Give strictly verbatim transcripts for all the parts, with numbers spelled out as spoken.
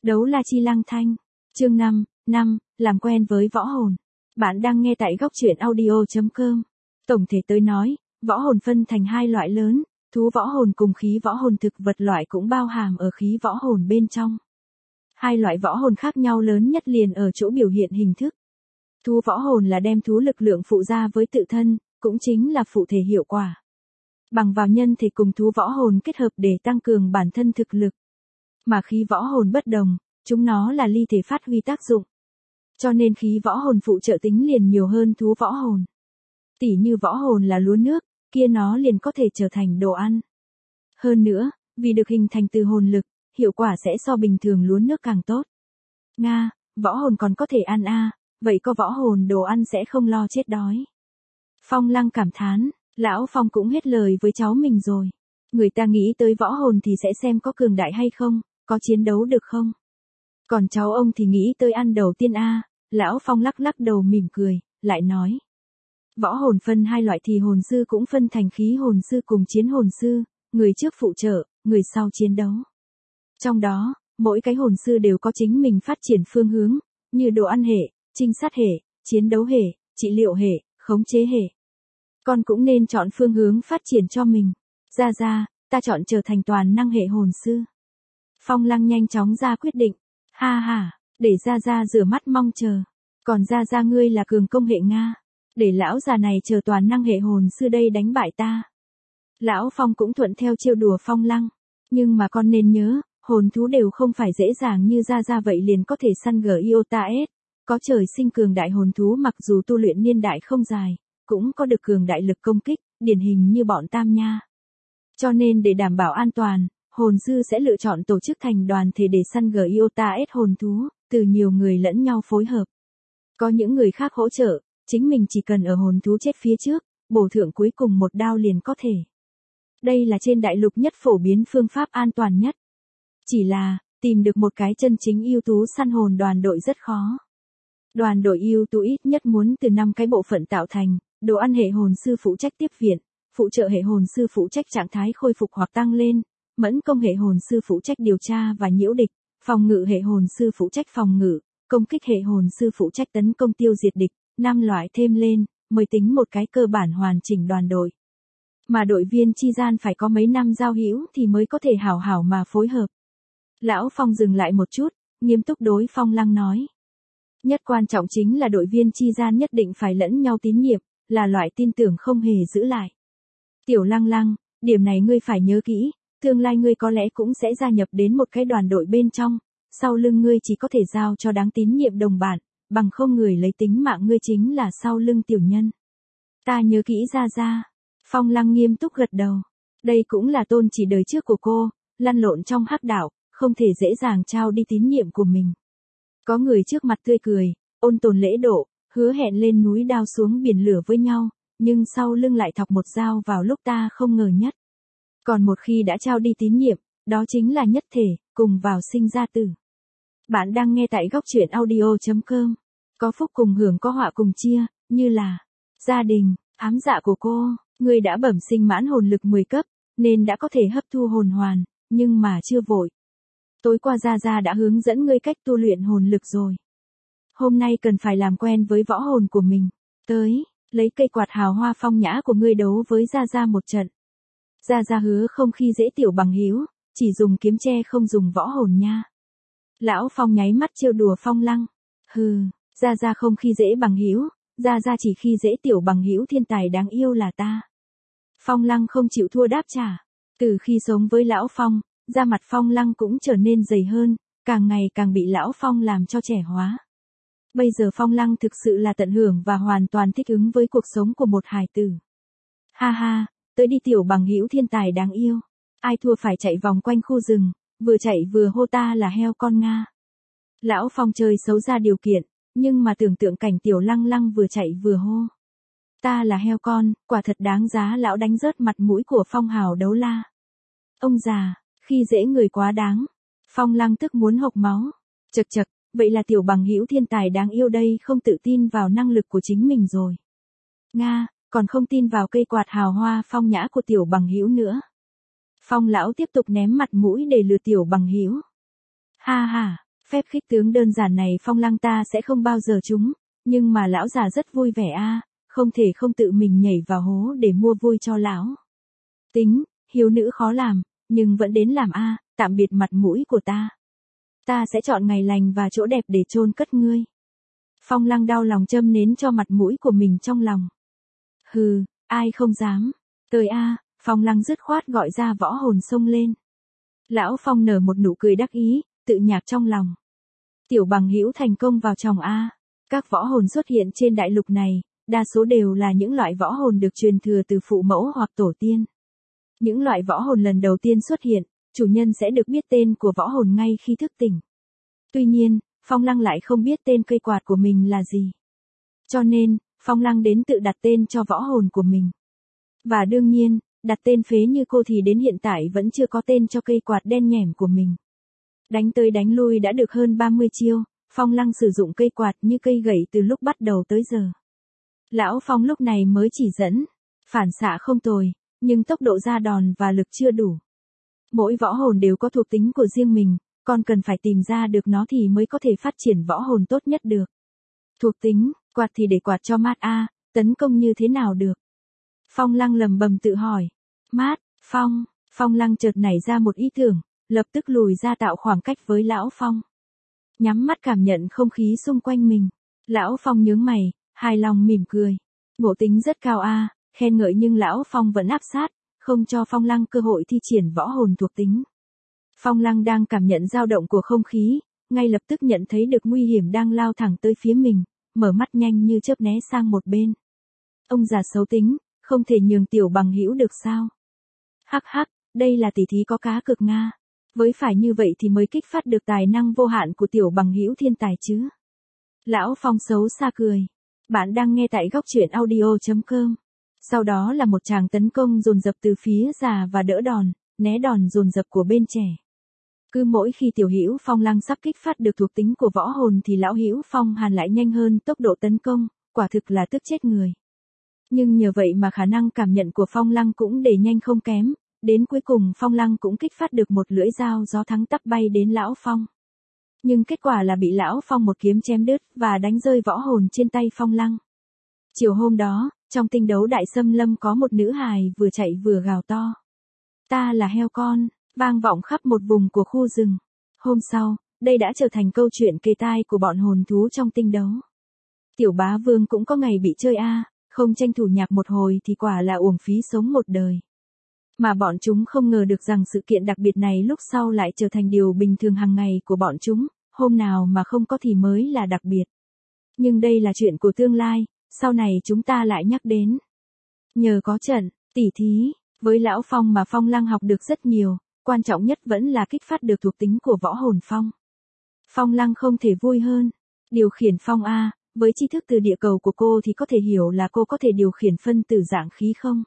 Đấu la chi lang thanh. Chương năm, năm, làm quen với võ hồn. Bạn đang nghe tại góc truyện audio chấm com. Tổng thể tới nói, võ hồn phân thành hai loại lớn, thú võ hồn cùng khí võ hồn. Thực vật loại cũng bao hàm ở khí võ hồn bên trong. Hai loại võ hồn khác nhau lớn nhất liền ở chỗ biểu hiện hình thức. Thú võ hồn là đem thú lực lượng phụ ra với tự thân, cũng chính là phụ thể hiệu quả. Bằng vào nhân thể cùng thú võ hồn kết hợp để tăng cường bản thân thực lực. Mà khí võ hồn bất đồng, chúng nó là ly thể phát huy tác dụng. Cho nên khí võ hồn phụ trợ tính liền nhiều hơn thú võ hồn. Tỉ như võ hồn là lúa nước, kia nó liền có thể trở thành đồ ăn. Hơn nữa, vì được hình thành từ hồn lực, hiệu quả sẽ so bình thường lúa nước càng tốt. Nga, võ hồn còn có thể ăn a, à, vậy có võ hồn đồ ăn sẽ không lo chết đói. Phong Lăng cảm thán, lão Phong cũng hết lời với cháu mình rồi. Người ta nghĩ tới võ hồn thì sẽ xem có cường đại hay không, có chiến đấu được không. Còn cháu ông thì nghĩ tới ăn đầu tiên a, à, lão Phong lắc lắc đầu mỉm cười, lại nói. Võ hồn phân hai loại thì hồn sư cũng phân thành khí hồn sư cùng chiến hồn sư, người trước phụ trợ, người sau chiến đấu. Trong đó, mỗi cái hồn sư đều có chính mình phát triển phương hướng, như đồ ăn hệ, trinh sát hệ, chiến đấu hệ, trị liệu hệ, khống chế hệ. Con cũng nên chọn phương hướng phát triển cho mình. Ra ra, ta chọn trở thành toàn năng hệ hồn sư. Phong Lăng nhanh chóng ra quyết định. Ha ha, để ra ra rửa mắt mong chờ. Còn ra ra ngươi là cường công hệ Nga. Để lão già này chờ toàn năng hệ hồn sư đây đánh bại ta. Lão Phong cũng thuận theo trêu đùa Phong Lăng. Nhưng mà con nên nhớ, hồn thú đều không phải dễ dàng như ra ra vậy liền có thể săn gờ iota S. Có trời sinh cường đại hồn thú mặc dù tu luyện niên đại không dài, cũng có được cường đại lực công kích, điển hình như bọn Tam Nha. Cho nên để đảm bảo an toàn, hồn sư sẽ lựa chọn tổ chức thành đoàn thể để săn gờ iota S hồn thú, từ nhiều người lẫn nhau phối hợp. Có những người khác hỗ trợ, chính mình chỉ cần ở hồn thú chết phía trước, bổ thượng cuối cùng một đao liền có thể. Đây là trên đại lục nhất phổ biến phương pháp an toàn nhất. Chỉ là, tìm được một cái chân chính ưu tú săn hồn đoàn đội rất khó. Đoàn đội ưu tú ít nhất muốn từ năm cái bộ phận tạo thành, đồ ăn hệ hồn sư phụ trách tiếp viện, phụ trợ hệ hồn sư phụ trách trạng thái khôi phục hoặc tăng lên, mẫn công hệ hồn sư phụ trách điều tra và nhiễu địch, phòng ngự hệ hồn sư phụ trách phòng ngự, công kích hệ hồn sư phụ trách tấn công tiêu diệt địch, năm loại thêm lên, mới tính một cái cơ bản hoàn chỉnh đoàn đội. Mà đội viên chi gian phải có mấy năm giao hữu thì mới có thể hảo hảo mà phối hợp. Lão Phong dừng lại một chút, nghiêm túc đối Phong Lăng nói. Nhất quan trọng chính là đội viên chi gian nhất định phải lẫn nhau tín nhiệm, là loại tin tưởng không hề giữ lại. Tiểu Lăng Lăng, điểm này ngươi phải nhớ kỹ, tương lai ngươi có lẽ cũng sẽ gia nhập đến một cái đoàn đội bên trong, sau lưng ngươi chỉ có thể giao cho đáng tín nhiệm đồng bạn, bằng không người lấy tính mạng ngươi chính là sau lưng tiểu nhân. Ta nhớ kỹ ra ra. Phong Lăng nghiêm túc gật đầu. Đây cũng là tôn chỉ đời trước của cô, lăn lộn trong hắc đạo, không thể dễ dàng trao đi tín nhiệm của mình. Có người trước mặt tươi cười, ôn tồn lễ độ, hứa hẹn lên núi đao xuống biển lửa với nhau, nhưng sau lưng lại thọc một dao vào lúc ta không ngờ nhất. Còn một khi đã trao đi tín nhiệm, đó chính là nhất thể, cùng vào sinh ra tử. Bạn đang nghe tại góc truyện audio chấm com. Có phúc cùng hưởng có họa cùng chia, như là gia đình, ám dạ của cô, người đã bẩm sinh mãn hồn lực mười cấp, nên đã có thể hấp thu hồn hoàn, nhưng mà chưa vội. Tối qua Gia Gia đã hướng dẫn ngươi cách tu luyện hồn lực rồi. Hôm nay cần phải làm quen với võ hồn của mình. Tới, lấy cây quạt hào hoa phong nhã của ngươi đấu với Gia Gia một trận. Gia Gia hứa không khi dễ tiểu bằng hữu, chỉ dùng kiếm tre không dùng võ hồn nha. Lão Phong nháy mắt trêu đùa Phong Lăng. Hừ, Gia Gia không khi dễ bằng hữu, Gia Gia chỉ khi dễ tiểu bằng hữu thiên tài đáng yêu là ta. Phong Lăng không chịu thua đáp trả. Từ khi sống với Lão Phong, da mặt Phong Lăng cũng trở nên dày hơn, càng ngày càng bị Lão Phong làm cho trẻ hóa. Bây giờ Phong Lăng thực sự là tận hưởng và hoàn toàn thích ứng với cuộc sống của một hài tử. Ha ha, tới đi tiểu bằng hữu thiên tài đáng yêu. Ai thua phải chạy vòng quanh khu rừng, vừa chạy vừa hô ta là heo con Nga. Lão Phong chơi xấu ra điều kiện, nhưng mà tưởng tượng cảnh tiểu Lăng Lăng vừa chạy vừa hô. Ta là heo con, quả thật đáng giá lão đánh rớt mặt mũi của Phong hào đấu la. Ông già, khi dễ người quá đáng. Phong Lăng tức muốn hộc máu. Chật chật, vậy là tiểu bằng hữu thiên tài đáng yêu đây không tự tin vào năng lực của chính mình rồi. Nga, còn không tin vào cây quạt hào hoa phong nhã của tiểu bằng hữu nữa. Phong lão tiếp tục ném mặt mũi để lừa tiểu bằng hữu. Ha ha, Phép khích tướng đơn giản này Phong Lăng ta sẽ không bao giờ trúng, nhưng mà lão già rất vui vẻ a, không thể không tự mình nhảy vào hố để mua vui cho lão. Tính, hiếu nữ khó làm, nhưng vẫn đến làm a, tạm biệt mặt mũi của ta. Ta sẽ chọn ngày lành và chỗ đẹp để chôn cất ngươi. Phong Lăng đau lòng châm nến cho mặt mũi của mình trong lòng. Hừ, ai không dám. Tới a, Phong Lăng dứt khoát gọi ra võ hồn xông lên. Lão Phong nở một nụ cười đắc ý, tự nhạc trong lòng. Tiểu bằng hữu thành công vào chồng a. Các võ hồn xuất hiện trên đại lục này, đa số đều là những loại võ hồn được truyền thừa từ phụ mẫu hoặc tổ tiên. Những loại võ hồn lần đầu tiên xuất hiện, chủ nhân sẽ được biết tên của võ hồn ngay khi thức tỉnh. Tuy nhiên, Phong Lăng lại không biết tên cây quạt của mình là gì. Cho nên, Phong Lăng đến tự đặt tên cho võ hồn của mình. Và đương nhiên, đặt tên phế như cô thì đến hiện tại vẫn chưa có tên cho cây quạt đen nhẻm của mình. Đánh tới đánh lui đã được hơn ba mươi chiêu, Phong Lăng sử dụng cây quạt như cây gậy từ lúc bắt đầu tới giờ. Lão Phong lúc này mới chỉ dẫn, phản xạ không tồi, nhưng tốc độ ra đòn và lực chưa đủ. Mỗi võ hồn đều có thuộc tính của riêng mình, còn cần phải tìm ra được nó thì mới có thể phát triển võ hồn tốt nhất được. Thuộc tính, quạt thì để quạt cho mát a, tấn công như thế nào được? Phong Lăng lầm bầm tự hỏi. Mát, Phong, Phong Lăng chợt nảy ra một ý tưởng, lập tức lùi ra tạo khoảng cách với Lão Phong. Nhắm mắt cảm nhận không khí xung quanh mình. Lão Phong nhướng mày, hài lòng mỉm cười. Ngộ tính rất cao a, khen ngợi nhưng Lão Phong vẫn áp sát, không cho Phong Lăng cơ hội thi triển võ hồn thuộc tính. Phong Lăng đang cảm nhận dao động của không khí, ngay lập tức nhận thấy được nguy hiểm đang lao thẳng tới phía mình, mở mắt nhanh như chớp né sang một bên. Ông già xấu tính, không thể nhường tiểu bằng hữu được sao? Hắc hắc, đây là tỷ thí có cá cược Nga. Với phải như vậy thì mới kích phát được tài năng vô hạn của tiểu bằng hữu thiên tài chứ. Lão Phong xấu xa cười. Bạn đang nghe tại góc truyện audio chấm com. Sau đó là một tràng tấn công dồn dập từ phía già và đỡ đòn, né đòn dồn dập của bên trẻ. Cứ mỗi khi tiểu hữu Phong Lăng sắp kích phát được thuộc tính của võ hồn thì lão hữu Phong Hàn lại nhanh hơn tốc độ tấn công, quả thực là tức chết người. Nhưng nhờ vậy mà khả năng cảm nhận của Phong Lăng cũng để nhanh không kém, đến cuối cùng Phong Lăng cũng kích phát được một lưỡi dao gió thắng tắp bay đến lão Phong. Nhưng kết quả là bị lão Phong một kiếm chém đứt và đánh rơi võ hồn trên tay Phong Lăng. Chiều hôm đó, trong tinh đấu đại xâm lâm có một nữ hài vừa chạy vừa gào to. Ta là heo con, vang vọng khắp một vùng của khu rừng. Hôm sau, đây đã trở thành câu chuyện kề tai của bọn hồn thú trong tinh đấu. Tiểu bá vương cũng có ngày bị chơi a, không tranh thủ nhạc một hồi thì quả là uổng phí sống một đời. Mà bọn chúng không ngờ được rằng sự kiện đặc biệt này lúc sau lại trở thành điều bình thường hàng ngày của bọn chúng, hôm nào mà không có thì mới là đặc biệt. Nhưng đây là chuyện của tương lai, sau này chúng ta lại nhắc đến. Nhờ có trận, tỉ thí, với Lão Phong mà Phong Lăng học được rất nhiều, quan trọng nhất vẫn là kích phát được thuộc tính của võ hồn Phong. Phong Lăng không thể vui hơn. Điều khiển Phong A, với tri thức từ địa cầu của cô thì có thể hiểu là cô có thể điều khiển phân tử dạng khí không?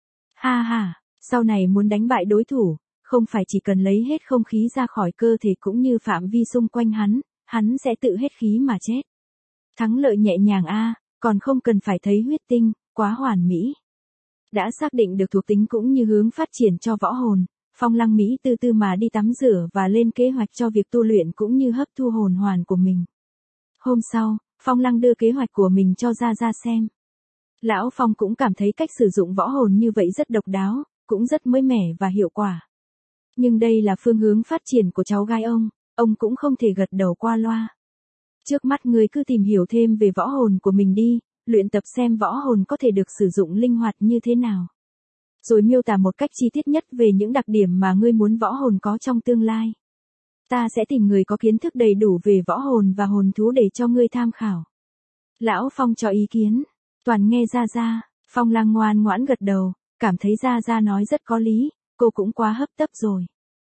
Ha ha, sau này muốn đánh bại đối thủ, không phải chỉ cần lấy hết không khí ra khỏi cơ thể cũng như phạm vi xung quanh hắn, hắn sẽ tự hết khí mà chết. Thắng lợi nhẹ nhàng a, còn không cần phải thấy huyết tinh, quá hoàn mỹ. Đã xác định được thuộc tính cũng như hướng phát triển cho võ hồn, Phong Lăng Mỹ từ từ mà đi tắm rửa và lên kế hoạch cho việc tu luyện cũng như hấp thu hồn hoàn của mình. Hôm sau, Phong Lăng đưa kế hoạch của mình cho Gia Gia xem. Lão Phong cũng cảm thấy cách sử dụng võ hồn như vậy rất độc đáo, cũng rất mới mẻ và hiệu quả. Nhưng đây là phương hướng phát triển của cháu gái ông, ông cũng không thể gật đầu qua loa. Trước mắt người cứ tìm hiểu thêm về võ hồn của mình đi, luyện tập xem võ hồn có thể được sử dụng linh hoạt như thế nào. Rồi miêu tả một cách chi tiết nhất về những đặc điểm mà ngươi muốn võ hồn có trong tương lai. Ta sẽ tìm người có kiến thức đầy đủ về võ hồn và hồn thú để cho ngươi tham khảo. Lão Phong cho ý kiến, toàn nghe Gia Gia, Phong Lăng ngoan ngoãn gật đầu, cảm thấy Gia Gia nói rất có lý, cô cũng quá hấp tấp rồi.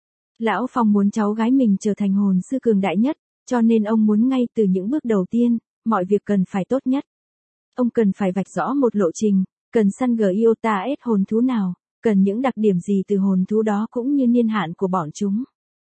Lão Phong muốn cháu gái mình trở thành hồn sư cường đại nhất, cho nên ông muốn ngay từ những bước đầu tiên, mọi việc cần phải tốt nhất. Ông cần phải vạch rõ một lộ trình, cần săn Giota S hồn thú nào, cần những đặc điểm gì từ hồn thú đó cũng như niên hạn của bọn chúng.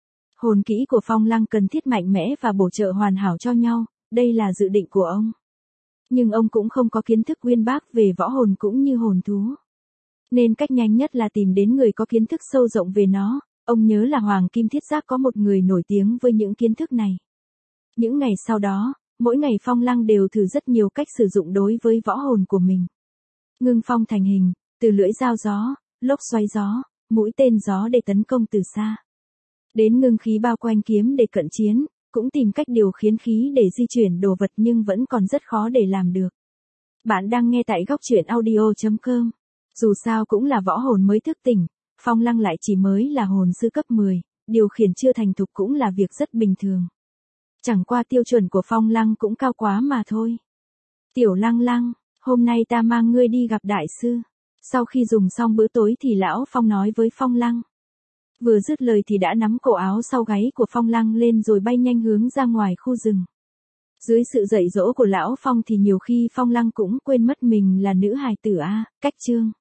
Hồn kỹ của Phong Lăng cần thiết mạnh mẽ và bổ trợ hoàn hảo cho nhau, đây là dự định của ông. Nhưng ông cũng không có kiến thức uyên bác về võ hồn cũng như hồn thú. Nên cách nhanh nhất là tìm đến người có kiến thức sâu rộng về nó, ông nhớ là Hoàng Kim Thiết Giáp có một người nổi tiếng với những kiến thức này. Những ngày sau đó, mỗi ngày Phong Lăng đều thử rất nhiều cách sử dụng đối với võ hồn của mình. Ngưng phong thành hình, từ lưỡi dao gió, lốc xoáy gió, mũi tên gió để tấn công từ xa. Đến ngưng khí bao quanh kiếm để cận chiến, cũng tìm cách điều khiển khí để di chuyển đồ vật nhưng vẫn còn rất khó để làm được. Bạn đang nghe tại góc truyện audio chấm com. Dù sao cũng là võ hồn mới thức tỉnh, Phong Lăng lại chỉ mới là hồn sư cấp mười, điều khiển chưa thành thục cũng là việc rất bình thường. Chẳng qua tiêu chuẩn của Phong Lăng cũng cao quá mà thôi. Tiểu Lăng Lăng, hôm nay ta mang ngươi đi gặp đại sư. Sau khi dùng xong bữa tối thì lão Phong nói với Phong Lăng. Vừa dứt lời thì đã nắm cổ áo sau gáy của Phong Lăng lên rồi bay nhanh hướng ra ngoài khu rừng. Dưới sự dạy dỗ của lão Phong thì nhiều khi Phong Lăng cũng quên mất mình là nữ hài tử a, cách chương.